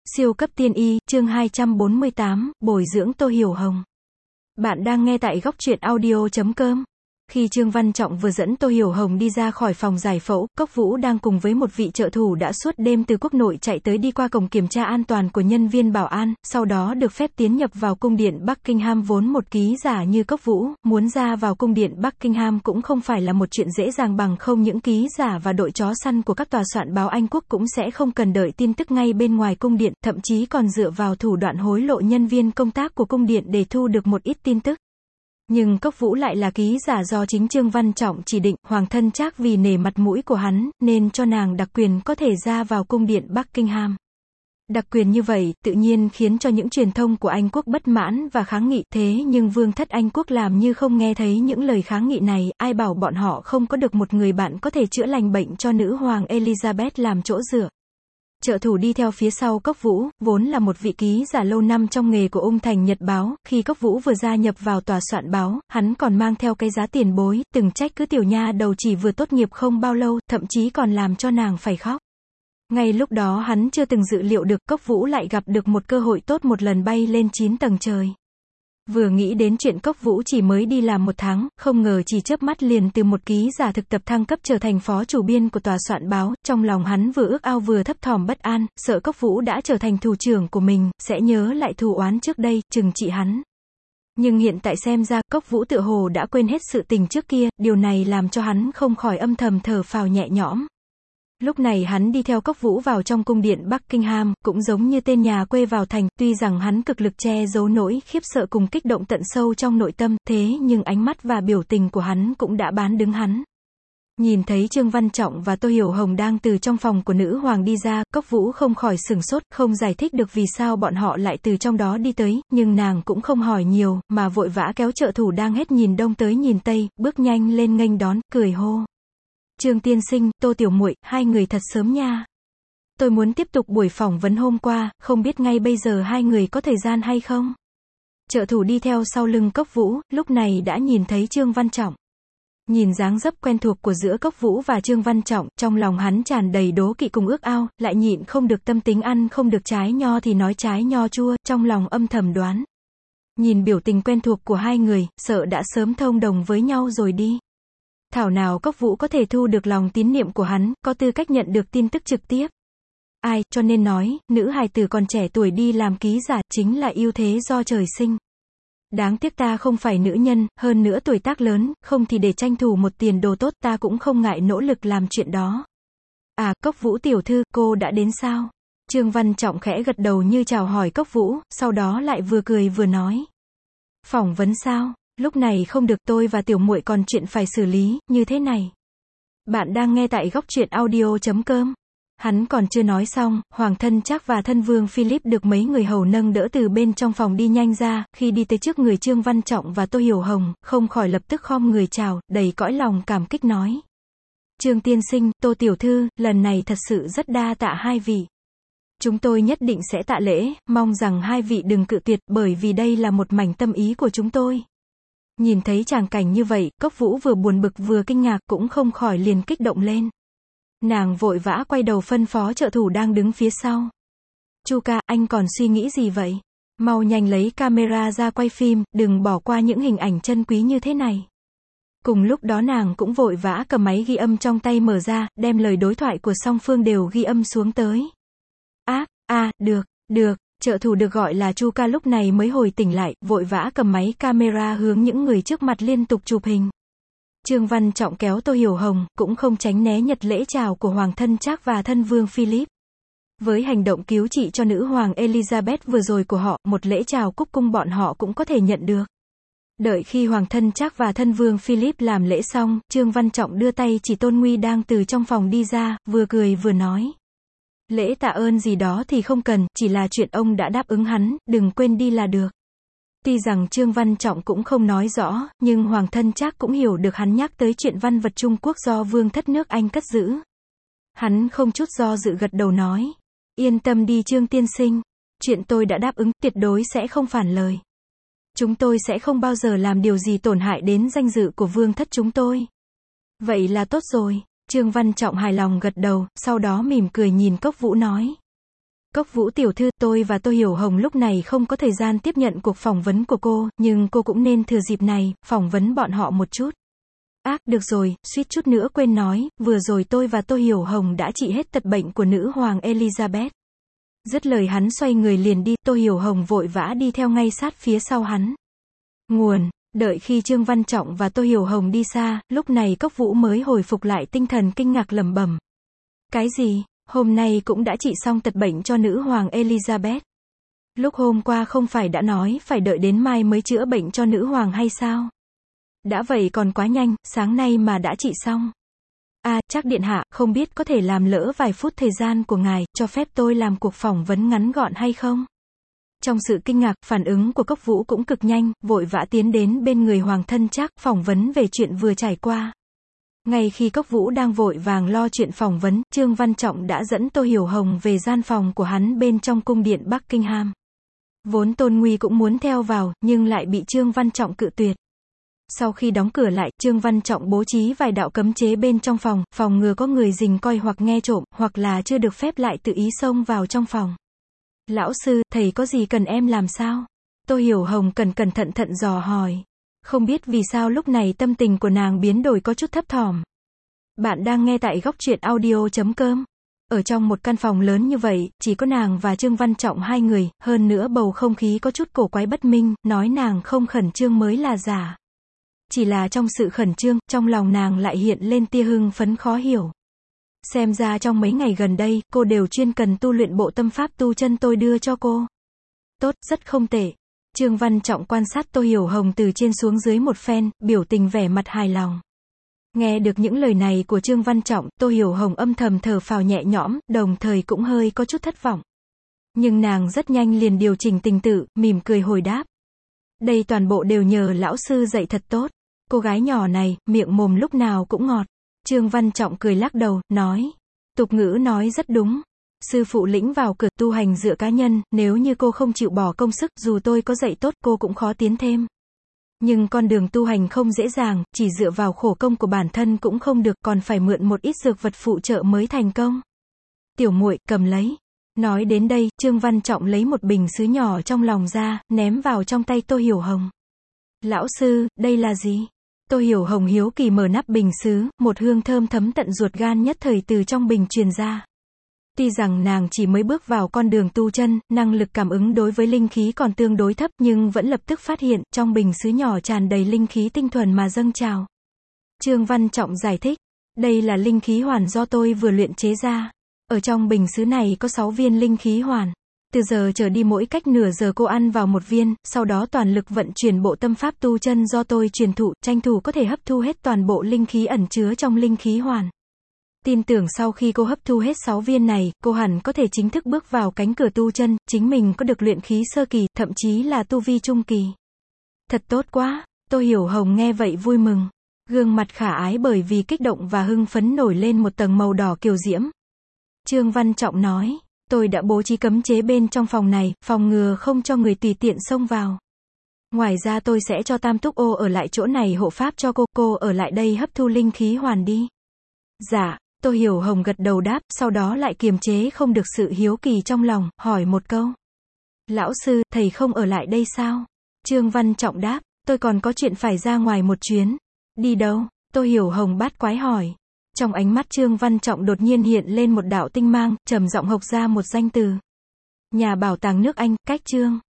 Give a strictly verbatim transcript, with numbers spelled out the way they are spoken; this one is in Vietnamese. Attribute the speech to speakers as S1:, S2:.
S1: Siêu cấp tiên y, chương hai trăm bốn mươi tám, bồi dưỡng Tô Hiểu Hồng. Bạn đang nghe tại góc truyện audio chấm com. Khi Trương Văn Trọng vừa dẫn Tô Hiểu Hồng đi ra khỏi phòng giải phẫu, Cốc Vũ đang cùng với một vị trợ thủ đã suốt đêm từ quốc nội chạy tới đi qua cổng kiểm tra an toàn của nhân viên bảo an, sau đó được phép tiến nhập vào cung điện Buckingham. Vốn một ký giả như Cốc Vũ, muốn ra vào cung điện Buckingham cũng không phải là một chuyện dễ dàng, bằng không những ký giả và đội chó săn của các tòa soạn báo Anh quốc cũng sẽ không cần đợi tin tức ngay bên ngoài cung điện, thậm chí còn dựa vào thủ đoạn hối lộ nhân viên công tác của cung điện để thu được một ít tin tức. Nhưng Cốc Vũ lại là ký giả do chính Trương Văn Trọng chỉ định. Hoàng thân Trác vì nể mặt mũi của hắn, nên cho nàng đặc quyền có thể ra vào cung điện Buckingham. Đặc quyền như vậy, tự nhiên khiến cho những truyền thông của Anh quốc bất mãn và kháng nghị, thế nhưng vương thất Anh quốc làm như không nghe thấy những lời kháng nghị này, ai bảo bọn họ không có được một người bạn có thể chữa lành bệnh cho nữ hoàng Elizabeth làm chỗ dựa. Trợ thủ đi theo phía sau Cốc Vũ, vốn là một vị ký giả lâu năm trong nghề của Ung Thành Nhật Báo. Khi Cốc Vũ vừa gia nhập vào tòa soạn báo, hắn còn mang theo cái giá tiền bối, từng trách cứ tiểu nha đầu chỉ vừa tốt nghiệp không bao lâu, thậm chí còn làm cho nàng phải khóc. Ngay lúc đó hắn chưa từng dự liệu được Cốc Vũ lại gặp được một cơ hội tốt, một lần bay lên chín tầng trời. Vừa nghĩ đến chuyện Cốc Vũ chỉ mới đi làm một tháng, không ngờ chỉ chớp mắt liền từ một ký giả thực tập thăng cấp trở thành phó chủ biên của tòa soạn báo, trong lòng hắn vừa ước ao vừa thấp thỏm bất an, sợ Cốc Vũ đã trở thành thủ trưởng của mình, sẽ nhớ lại thù oán trước đây, trừng trị hắn. Nhưng hiện tại xem ra, Cốc Vũ tựa hồ đã quên hết sự tình trước kia, điều này làm cho hắn không khỏi âm thầm thở phào nhẹ nhõm. Lúc này hắn đi theo Cốc Vũ vào trong cung điện Buckingham, cũng giống như tên nhà quê vào thành, tuy rằng hắn cực lực che giấu nỗi khiếp sợ cùng kích động tận sâu trong nội tâm, thế nhưng ánh mắt và biểu tình của hắn cũng đã bán đứng hắn. Nhìn thấy Trương Văn Trọng và Tô Hiểu Hồng đang từ trong phòng của nữ hoàng đi ra, Cốc Vũ không khỏi sửng sốt, không giải thích được vì sao bọn họ lại từ trong đó đi tới, nhưng nàng cũng không hỏi nhiều, mà vội vã kéo trợ thủ đang hết nhìn đông tới nhìn tây, bước nhanh lên nghênh đón, cười hô. Trương tiên sinh, Tô tiểu muội, hai người thật sớm nha. Tôi muốn tiếp tục buổi phỏng vấn hôm qua, không biết ngay bây giờ hai người có thời gian hay không? Trợ thủ đi theo sau lưng Cốc Vũ, lúc này đã nhìn thấy Trương Văn Trọng. Nhìn dáng dấp quen thuộc của giữa Cốc Vũ và Trương Văn Trọng, trong lòng hắn tràn đầy đố kỵ cùng ước ao, lại nhịn không được tâm tính ăn không được trái nho thì nói trái nho chua, trong lòng âm thầm đoán. Nhìn biểu tình quen thuộc của hai người, sợ đã sớm thông đồng với nhau rồi đi. Thảo nào Cốc Vũ có thể thu được lòng tín nhiệm của hắn, có tư cách nhận được tin tức trực tiếp. Ai, cho nên nói, nữ hài tử còn trẻ tuổi đi làm ký giả, chính là ưu thế do trời sinh. Đáng tiếc ta không phải nữ nhân, hơn nữa tuổi tác lớn, không thì để tranh thủ một tiền đồ tốt ta cũng không ngại nỗ lực làm chuyện đó. À, Cốc Vũ tiểu thư, cô đã đến sao? Trương Văn Trọng khẽ gật đầu như chào hỏi Cốc Vũ, sau đó lại vừa cười vừa nói. Phỏng vấn sao? Lúc này không được, tôi và tiểu muội còn chuyện phải xử lý, như thế này. Bạn đang nghe tại góc truyện audio chấm com. Hắn còn chưa nói xong, Hoàng thân Trác và thân vương Philip được mấy người hầu nâng đỡ từ bên trong phòng đi nhanh ra, khi đi tới trước người Trương Văn Trọng và Tô Hiểu Hồng, không khỏi lập tức khom người chào, đầy cõi lòng cảm kích nói. Trương tiên sinh, Tô tiểu thư, lần này thật sự rất đa tạ hai vị. Chúng tôi nhất định sẽ tạ lễ, mong rằng hai vị đừng cự tuyệt, bởi vì đây là một mảnh tâm ý của chúng tôi. Nhìn thấy tràng cảnh như vậy, Cốc Vũ vừa buồn bực vừa kinh ngạc, cũng không khỏi liền kích động lên. Nàng vội vã quay đầu phân phó trợ thủ đang đứng phía sau. Chu ca, anh còn suy nghĩ gì vậy? Mau nhanh lấy camera ra quay phim, đừng bỏ qua những hình ảnh chân quý như thế này. Cùng lúc đó nàng cũng vội vã cầm máy ghi âm trong tay mở ra, đem lời đối thoại của song phương đều ghi âm xuống tới. Á, à, à, được, được. Trợ thủ được gọi là Chu ca lúc này mới hồi tỉnh lại, vội vã cầm máy camera hướng những người trước mặt liên tục chụp hình. Trương Văn Trọng kéo Tô Hiểu Hồng, cũng không tránh né nhật lễ chào của Hoàng thân Trác và thân vương Philip. Với hành động cứu trị cho nữ hoàng Elizabeth vừa rồi của họ, một lễ chào cúc cung bọn họ cũng có thể nhận được. Đợi khi Hoàng thân Trác và thân vương Philip làm lễ xong, Trương Văn Trọng đưa tay chỉ Tôn Nguy đang từ trong phòng đi ra, vừa cười vừa nói. Lễ tạ ơn gì đó thì không cần, chỉ là chuyện ông đã đáp ứng hắn, đừng quên đi là được. Tuy rằng Trương Văn Trọng cũng không nói rõ, nhưng Hoàng thân Trác cũng hiểu được hắn nhắc tới chuyện văn vật Trung Quốc do vương thất nước Anh cất giữ. Hắn không chút do dự gật đầu nói. Yên tâm đi Trương tiên sinh, chuyện tôi đã đáp ứng, tuyệt đối sẽ không phản lời. Chúng tôi sẽ không bao giờ làm điều gì tổn hại đến danh dự của vương thất chúng tôi. Vậy là tốt rồi. Trương Văn Trọng hài lòng gật đầu, sau đó mỉm cười nhìn Cốc Vũ nói. Cốc Vũ tiểu thư, tôi và Tô Hiểu Hồng lúc này không có thời gian tiếp nhận cuộc phỏng vấn của cô, nhưng cô cũng nên thừa dịp này, phỏng vấn bọn họ một chút. Ác, được rồi, suýt chút nữa quên nói, vừa rồi tôi và Tô Hiểu Hồng đã trị hết tật bệnh của nữ hoàng Elizabeth. Dứt lời hắn xoay người liền đi, Tô Hiểu Hồng vội vã đi theo ngay sát phía sau hắn. Nguồn, đợi khi Trương Văn Trọng và Tô Hiểu Hồng đi xa, lúc này Cốc Vũ mới hồi phục lại tinh thần kinh ngạc lẩm bẩm. Cái gì? Hôm nay cũng đã trị xong tật bệnh cho nữ hoàng Elizabeth. Lúc hôm qua không phải đã nói phải đợi đến mai mới chữa bệnh cho nữ hoàng hay sao? Đã vậy còn quá nhanh, sáng nay mà đã trị xong. À, chắc điện hạ, không biết có thể làm lỡ vài phút thời gian của ngài, cho phép tôi làm cuộc phỏng vấn ngắn gọn hay không? Trong sự kinh ngạc, phản ứng của Cốc Vũ cũng cực nhanh, vội vã tiến đến bên người hoàng thân Trác, phỏng vấn về chuyện vừa trải qua. Ngay khi Cốc Vũ đang vội vàng lo chuyện phỏng vấn, Trương Văn Trọng đã dẫn Tô Hiểu Hồng về gian phòng của hắn bên trong cung điện Buckingham. Vốn Tôn Nguy cũng muốn theo vào, nhưng lại bị Trương Văn Trọng cự tuyệt. Sau khi đóng cửa lại, Trương Văn Trọng bố trí vài đạo cấm chế bên trong phòng, phòng ngừa có người rình coi hoặc nghe trộm, hoặc là chưa được phép lại tự ý xông vào trong phòng. Lão sư, thầy có gì cần em làm sao? Tô Hiểu Hồng cẩn cẩn thận thận dò hỏi. Không biết vì sao lúc này tâm tình của nàng biến đổi có chút thấp thỏm. Bạn đang nghe tại góc truyện audio chấm com. Ở trong một căn phòng lớn như vậy, chỉ có nàng và Trương Văn Trọng hai người, hơn nữa bầu không khí có chút cổ quái bất minh, nói nàng không khẩn trương mới là giả. Chỉ là trong sự khẩn trương, trong lòng nàng lại hiện lên tia hưng phấn khó hiểu. Xem ra trong mấy ngày gần đây, cô đều chuyên cần tu luyện bộ tâm pháp tu chân tôi đưa cho cô. Tốt, rất không tệ. Trương Văn Trọng quan sát Tô Hiểu Hồng từ trên xuống dưới một phen, biểu tình vẻ mặt hài lòng. Nghe được những lời này của Trương Văn Trọng, Tô Hiểu Hồng âm thầm thở phào nhẹ nhõm, đồng thời cũng hơi có chút thất vọng. Nhưng nàng rất nhanh liền điều chỉnh tình tự, mỉm cười hồi đáp. Đây toàn bộ đều nhờ lão sư dạy thật tốt. Cô gái nhỏ này, miệng mồm lúc nào cũng ngọt. Trương Văn Trọng cười lắc đầu, nói. Tục ngữ nói rất đúng. Sư phụ lĩnh vào cửa, tu hành dựa cá nhân, nếu như cô không chịu bỏ công sức, dù tôi có dạy tốt, cô cũng khó tiến thêm. Nhưng con đường tu hành không dễ dàng, chỉ dựa vào khổ công của bản thân cũng không được, còn phải mượn một ít dược vật phụ trợ mới thành công. Tiểu muội, cầm lấy. Nói đến đây, Trương Văn Trọng lấy một bình sứ nhỏ trong lòng ra, ném vào trong tay Tô Hiểu Hồng. Lão sư, đây là gì? Tô Hiểu Hồng hiếu kỳ mở nắp bình sứ, một hương thơm thấm tận ruột gan nhất thời từ trong bình truyền ra. Tuy rằng nàng chỉ mới bước vào con đường tu chân, năng lực cảm ứng đối với linh khí còn tương đối thấp, nhưng vẫn lập tức phát hiện, trong bình sứ nhỏ tràn đầy linh khí tinh thuần mà dâng trào. Trương Văn Trọng giải thích, đây là linh khí hoàn do tôi vừa luyện chế ra. Ở trong bình sứ này có sáu viên linh khí hoàn. Từ giờ trở đi mỗi cách nửa giờ cô ăn vào một viên, sau đó toàn lực vận chuyển bộ tâm pháp tu chân do tôi truyền thụ, tranh thủ có thể hấp thu hết toàn bộ linh khí ẩn chứa trong linh khí hoàn. Tin tưởng sau khi cô hấp thu hết sáu viên này, cô hẳn có thể chính thức bước vào cánh cửa tu chân, chính mình có được luyện khí sơ kỳ, thậm chí là tu vi trung kỳ. Thật tốt quá, Tô Hiểu Hồng nghe vậy vui mừng. Gương mặt khả ái bởi vì kích động và hưng phấn nổi lên một tầng màu đỏ kiều diễm. Trương Văn Trọng nói, tôi đã bố trí cấm chế bên trong phòng này, phòng ngừa không cho người tùy tiện xông vào. Ngoài ra tôi sẽ cho Tam Túc Ô ở lại chỗ này hộ pháp cho cô, cô ở lại đây hấp thu linh khí hoàn đi. Dạ. Tô Hiểu Hồng gật đầu đáp, sau đó lại kiềm chế không được sự hiếu kỳ trong lòng, hỏi một câu. Lão sư, thầy không ở lại đây sao? Trương Văn Trọng đáp, tôi còn có chuyện phải ra ngoài một chuyến. Đi đâu? Tô Hiểu Hồng bát quái hỏi. Trong ánh mắt Trương Văn Trọng đột nhiên hiện lên một đạo tinh mang, trầm giọng hộc ra một danh từ. Nhà bảo tàng nước Anh, cách Trương.